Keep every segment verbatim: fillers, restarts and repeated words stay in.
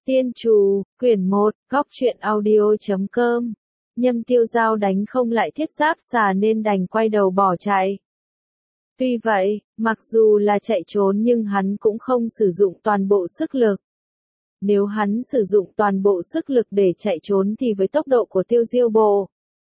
Tiên Trù, quyển một, góc truyện audio.com. Nhâm Tiêu Dao đánh không lại thiết giáp xà nên đành quay đầu bỏ chạy. Tuy vậy, mặc dù là chạy trốn nhưng hắn cũng không sử dụng toàn bộ sức lực. Nếu hắn sử dụng toàn bộ sức lực để chạy trốn thì với tốc độ của Tiêu Diêu Bộ,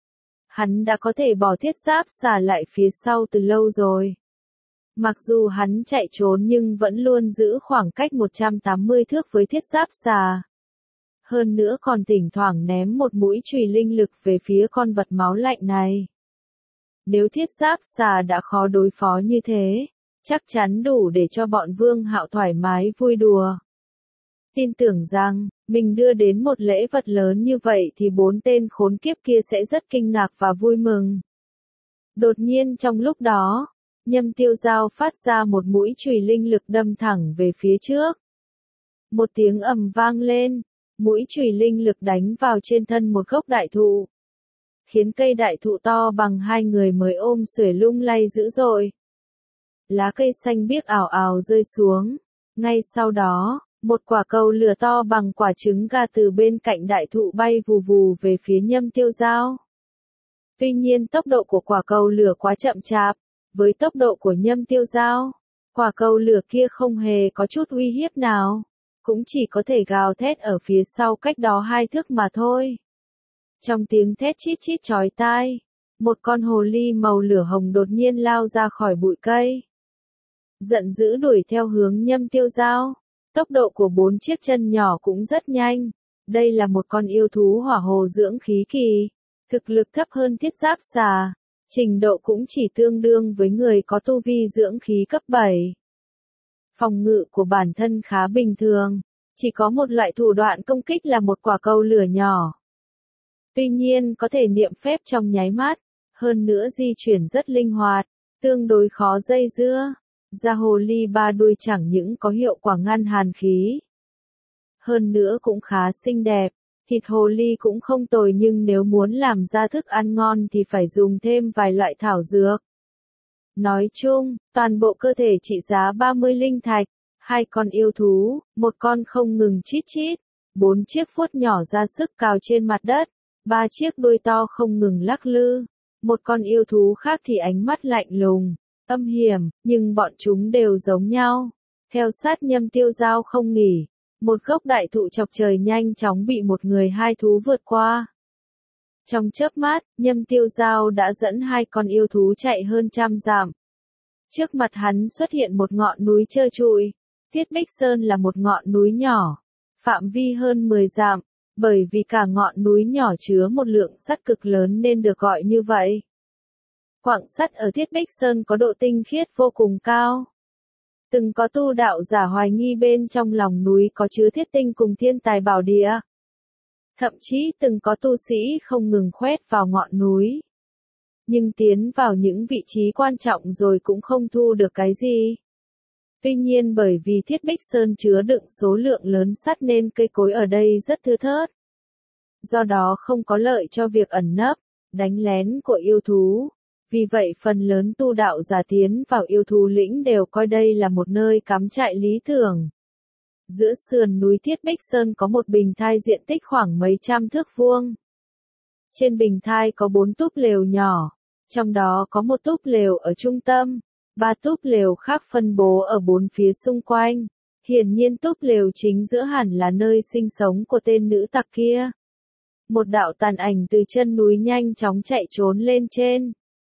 hắn đã có thể bỏ thiết giáp xà lại phía sau từ lâu rồi. Mặc dù hắn chạy trốn nhưng vẫn luôn giữ khoảng cách một trăm tám mươi thước với thiết giáp xà. Hơn nữa còn thỉnh thoảng ném một mũi chùy linh lực về phía con vật máu lạnh này. Nếu thiết giáp xà đã khó đối phó như thế, chắc chắn đủ để cho bọn Vương Hạo thoải mái vui đùa. Tin tưởng rằng, mình đưa đến một lễ vật lớn như vậy thì bốn tên khốn kiếp kia sẽ rất kinh ngạc và vui mừng. Đột nhiên trong lúc đó, Nhâm Tiêu Dao phát ra một mũi chùy linh lực đâm thẳng về phía trước. Một tiếng ầm vang lên, mũi chùy linh lực đánh vào trên thân một gốc đại thụ, khiến cây đại thụ to bằng hai người mới ôm xuể lung lay dữ dội. Lá cây xanh biếc ảo ảo rơi xuống. Ngay sau đó, một quả cầu lửa to bằng quả trứng gà từ bên cạnh đại thụ bay vù vù về phía Nhâm Tiêu Dao. Tuy nhiên tốc độ của quả cầu lửa quá chậm chạp. Với tốc độ của Nhâm Tiêu Dao, quả cầu lửa kia không hề có chút uy hiếp nào, cũng chỉ có thể gào thét ở phía sau cách đó hai thước mà thôi. Trong tiếng thét chít chít chói tai, một con hồ ly màu lửa hồng đột nhiên lao ra khỏi bụi cây. Giận dữ đuổi theo hướng Nhâm Tiêu Dao, tốc độ của bốn chiếc chân nhỏ cũng rất nhanh. Đây là một con yêu thú hỏa hồ dưỡng khí kỳ, thực lực thấp hơn thiết giáp xà. Trình độ cũng chỉ tương đương với người có tu vi dưỡng khí cấp bảy. Phòng ngự của bản thân khá bình thường, chỉ có một loại thủ đoạn công kích là một quả cầu lửa nhỏ. Tuy nhiên có thể niệm phép trong nháy mắt, hơn nữa di chuyển rất linh hoạt, tương đối khó dây dưa. Da hồ ly ba đuôi chẳng những có hiệu quả ngăn hàn khí, hơn nữa cũng khá xinh đẹp. Thịt hồ ly cũng không tồi nhưng nếu muốn làm ra thức ăn ngon thì phải dùng thêm vài loại thảo dược. Nói chung, toàn bộ cơ thể trị giá ba mươi linh thạch, hai con yêu thú, một con không ngừng chít chít, bốn chiếc vuốt nhỏ ra sức cào trên mặt đất, ba chiếc đuôi to không ngừng lắc lư, một con yêu thú khác thì ánh mắt lạnh lùng, âm hiểm, nhưng bọn chúng đều giống nhau, theo sát Nhâm Tiêu Dao không nghỉ. Một gốc đại thụ chọc trời nhanh chóng bị một người hai thú vượt qua. Trong chớp mắt, Nhâm Tiêu Dao đã dẫn hai con yêu thú chạy hơn trăm dặm. Trước mặt hắn xuất hiện một ngọn núi trơ trụi. Thiết Bích Sơn là một ngọn núi nhỏ, phạm vi hơn mười dặm, bởi vì cả ngọn núi nhỏ chứa một lượng sắt cực lớn nên được gọi như vậy. Quặng sắt ở Thiết Bích Sơn có độ tinh khiết vô cùng cao. Từng có tu đạo giả hoài nghi bên trong lòng núi có chứa thiết tinh cùng thiên tài bảo địa. Thậm chí từng có tu sĩ không ngừng khoét vào ngọn núi. Nhưng tiến vào những vị trí quan trọng rồi cũng không thu được cái gì. Tuy nhiên bởi vì Thiết Bích Sơn chứa đựng số lượng lớn sắt nên cây cối ở đây rất thưa thớt. Do đó không có lợi cho việc ẩn nấp, đánh lén của yêu thú. Vì vậy phần lớn tu đạo giả tiến vào yêu thú lĩnh đều coi đây là một nơi cắm trại lý tưởng. Giữa sườn núi Thiết Bích Sơn có một bình thai diện tích khoảng mấy trăm thước vuông. Trên bình thai có bốn túp lều nhỏ, trong đó có một túp lều ở trung tâm, ba túp lều khác phân bố ở bốn phía xung quanh. Hiển nhiên túp lều chính giữa hẳn là nơi sinh sống của tên nữ tặc kia. Một đạo tàn ảnh từ chân núi nhanh chóng chạy trốn lên trên.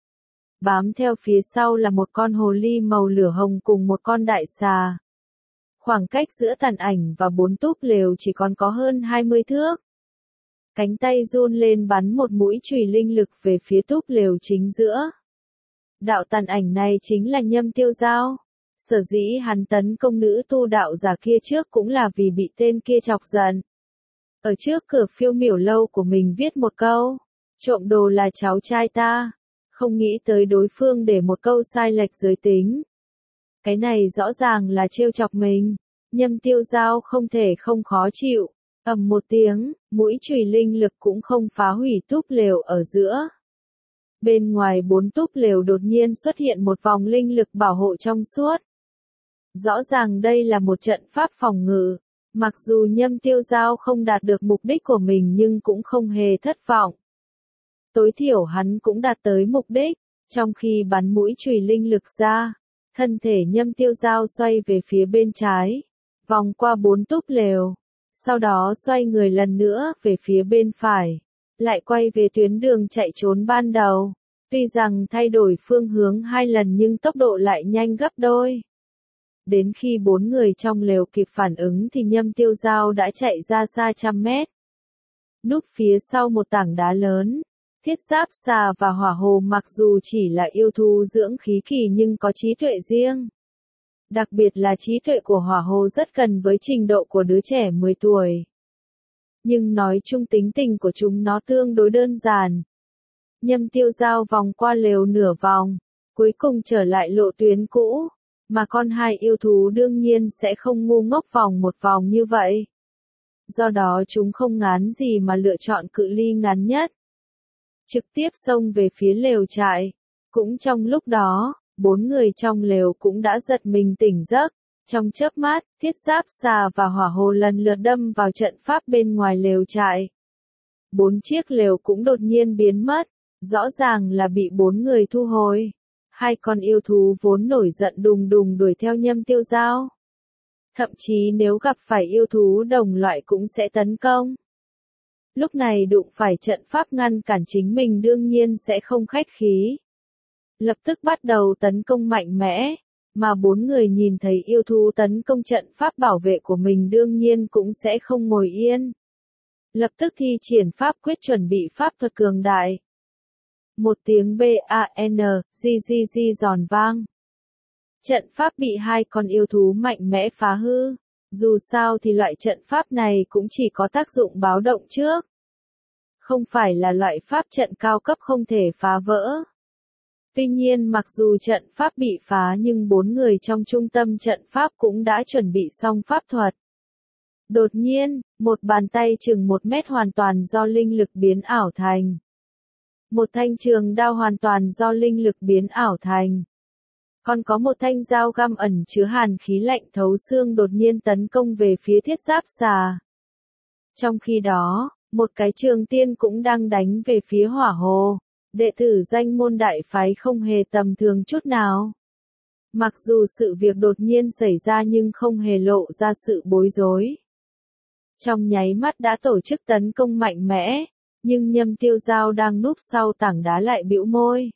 Bám theo phía sau là một con hồ ly màu lửa hồng cùng một con đại xà. Khoảng cách giữa tàn ảnh và bốn túp lều chỉ còn có hơn hai mươi thước. Cánh tay run lên bắn một mũi chùy linh lực về phía túp lều chính giữa. Đạo tàn ảnh này chính là Nhâm Tiêu Dao. Sở dĩ hắn tấn công nữ tu đạo giả kia trước cũng là vì bị tên kia chọc giận. Ở trước cửa Phiêu Miểu lâu của mình viết một câu, trộm đồ là cháu trai ta. Không nghĩ tới đối phương để một câu sai lệch giới tính. Cái này rõ ràng là trêu chọc mình. Nhâm Tiêu Dao không thể không khó chịu. Ầm một tiếng, mũi chùy linh lực cũng không phá hủy túp lều ở giữa. Bên ngoài bốn túp lều đột nhiên xuất hiện một vòng linh lực bảo hộ trong suốt. Rõ ràng đây là một trận pháp phòng ngự. Mặc dù Nhâm Tiêu Giao không đạt được mục đích của mình nhưng cũng không hề thất vọng. Tối thiểu hắn cũng đạt tới mục đích, trong khi bắn mũi chùy linh lực ra, thân thể Nhâm Tiêu Giao xoay về phía bên trái, vòng qua bốn túp lều, sau đó xoay người lần nữa về phía bên phải, lại quay về tuyến đường chạy trốn ban đầu. Tuy rằng thay đổi phương hướng hai lần nhưng tốc độ lại nhanh gấp đôi. Đến khi bốn người trong lều kịp phản ứng thì Nhâm Tiêu Giao đã chạy ra xa trăm mét. Núp phía sau một tảng đá lớn, Thiết Giáp Xà và Hỏa Hồ mặc dù chỉ là yêu thú dưỡng khí kỳ nhưng có trí tuệ riêng. Đặc biệt là trí tuệ của Hỏa Hồ rất gần với trình độ của đứa trẻ mười tuổi. Nhưng nói chung tính tình của chúng nó tương đối đơn giản. Nhâm Tiêu Giao vòng qua lều nửa vòng, cuối cùng trở lại lộ tuyến cũ, mà con hai yêu thú đương nhiên sẽ không ngu ngốc vòng một vòng như vậy. Do đó chúng không ngán gì mà lựa chọn cự ly ngắn nhất. Trực tiếp xông về phía lều trại. Cũng trong lúc đó, bốn người trong lều cũng đã giật mình tỉnh giấc. Trong chớp mắt, Thiết Giáp Xà và Hỏa Hồ lần lượt đâm vào trận pháp bên ngoài lều trại. Bốn chiếc lều cũng đột nhiên biến mất, rõ ràng là bị bốn người thu hồi. Hai con yêu thú vốn nổi giận đùng đùng đuổi theo Nhâm Tiêu Giao. Thậm chí nếu gặp phải yêu thú đồng loại cũng sẽ tấn công. Lúc này đụng phải trận pháp ngăn cản chính mình đương nhiên sẽ không khách khí. Lập tức bắt đầu tấn công mạnh mẽ, mà bốn người nhìn thấy yêu thú tấn công trận pháp bảo vệ của mình đương nhiên cũng sẽ không ngồi yên. Lập tức thi triển pháp quyết chuẩn bị pháp thuật cường đại. Một tiếng B A N G G G giòn vang. Trận pháp bị hai con yêu thú mạnh mẽ phá hư. Dù sao thì loại trận pháp này cũng chỉ có tác dụng báo động trước. Không phải là loại pháp trận cao cấp không thể phá vỡ. Tuy nhiên mặc dù trận pháp bị phá nhưng bốn người trong trung tâm trận pháp cũng đã chuẩn bị xong pháp thuật. Đột nhiên, một bàn tay chừng một mét hoàn toàn do linh lực biến ảo thành. Một thanh trường đao hoàn toàn do linh lực biến ảo thành. Còn có một thanh dao găm ẩn chứa hàn khí lạnh thấu xương đột nhiên tấn công về phía Thiết Giáp Xà. Trong khi đó, một cái trường tiên cũng đang đánh về phía Hỏa Hồ, đệ tử danh môn đại phái không hề tầm thường chút nào. Mặc dù sự việc đột nhiên xảy ra nhưng không hề lộ ra sự bối rối. Trong nháy mắt đã tổ chức tấn công mạnh mẽ, nhưng Nhâm Tiêu Giao đang núp sau tảng đá lại bĩu môi.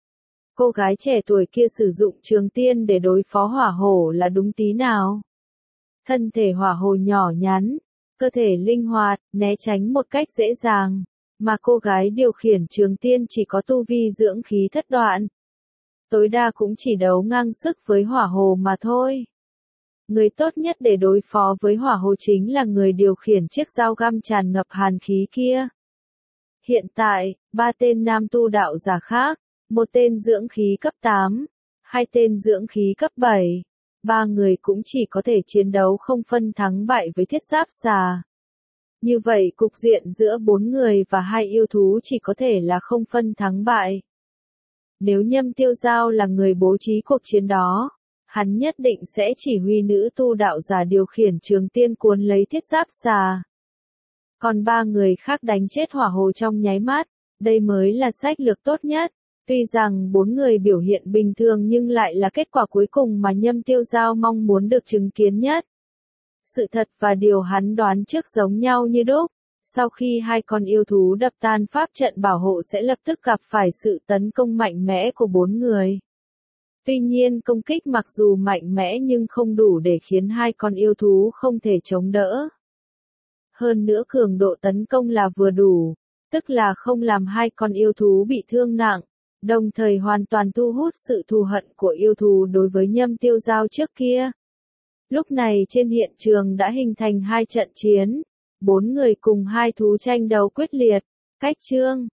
Cô gái trẻ tuổi kia sử dụng trường tiên để đối phó Hỏa Hổ là đúng tí nào. Thân thể Hỏa Hổ nhỏ nhắn, cơ thể linh hoạt, né tránh một cách dễ dàng, mà cô gái điều khiển trường tiên chỉ có tu vi dưỡng khí thất đoạn. Tối đa cũng chỉ đấu ngang sức với Hỏa Hồ mà thôi. Người tốt nhất để đối phó với Hỏa Hồ chính là người điều khiển chiếc dao găm tràn ngập hàn khí kia. Hiện tại, ba tên nam tu đạo giả khác, một tên dưỡng khí cấp tám, hai tên dưỡng khí cấp bảy, ba người cũng chỉ có thể chiến đấu không phân thắng bại với Thiết Giáp Xà. Như vậy cục diện giữa bốn người và hai yêu thú chỉ có thể là không phân thắng bại. Nếu Nhâm Tiêu Giao là người bố trí cuộc chiến đó, hắn nhất định sẽ chỉ huy nữ tu đạo giả điều khiển trường tiên cuốn lấy Thiết Giáp Xà. Còn ba người khác đánh chết Hỏa Hồ trong nháy mắt, đây mới là sách lược tốt nhất. Tuy rằng bốn người biểu hiện bình thường nhưng lại là kết quả cuối cùng mà Nhâm Tiêu Giao mong muốn được chứng kiến nhất. Sự thật và điều hắn đoán trước giống nhau như đúc. Sau khi hai con yêu thú đập tan pháp trận bảo hộ sẽ lập tức gặp phải sự tấn công mạnh mẽ của bốn người. Tuy nhiên công kích mặc dù mạnh mẽ nhưng không đủ để khiến hai con yêu thú không thể chống đỡ. Hơn nữa cường độ tấn công là vừa đủ, tức là không làm hai con yêu thú bị thương nặng, đồng thời hoàn toàn thu hút sự thù hận của yêu thú đối với Nhâm Tiêu Giao trước kia. Lúc này trên hiện trường đã hình thành hai trận chiến, bốn người cùng hai thú tranh đấu quyết liệt, cách chương.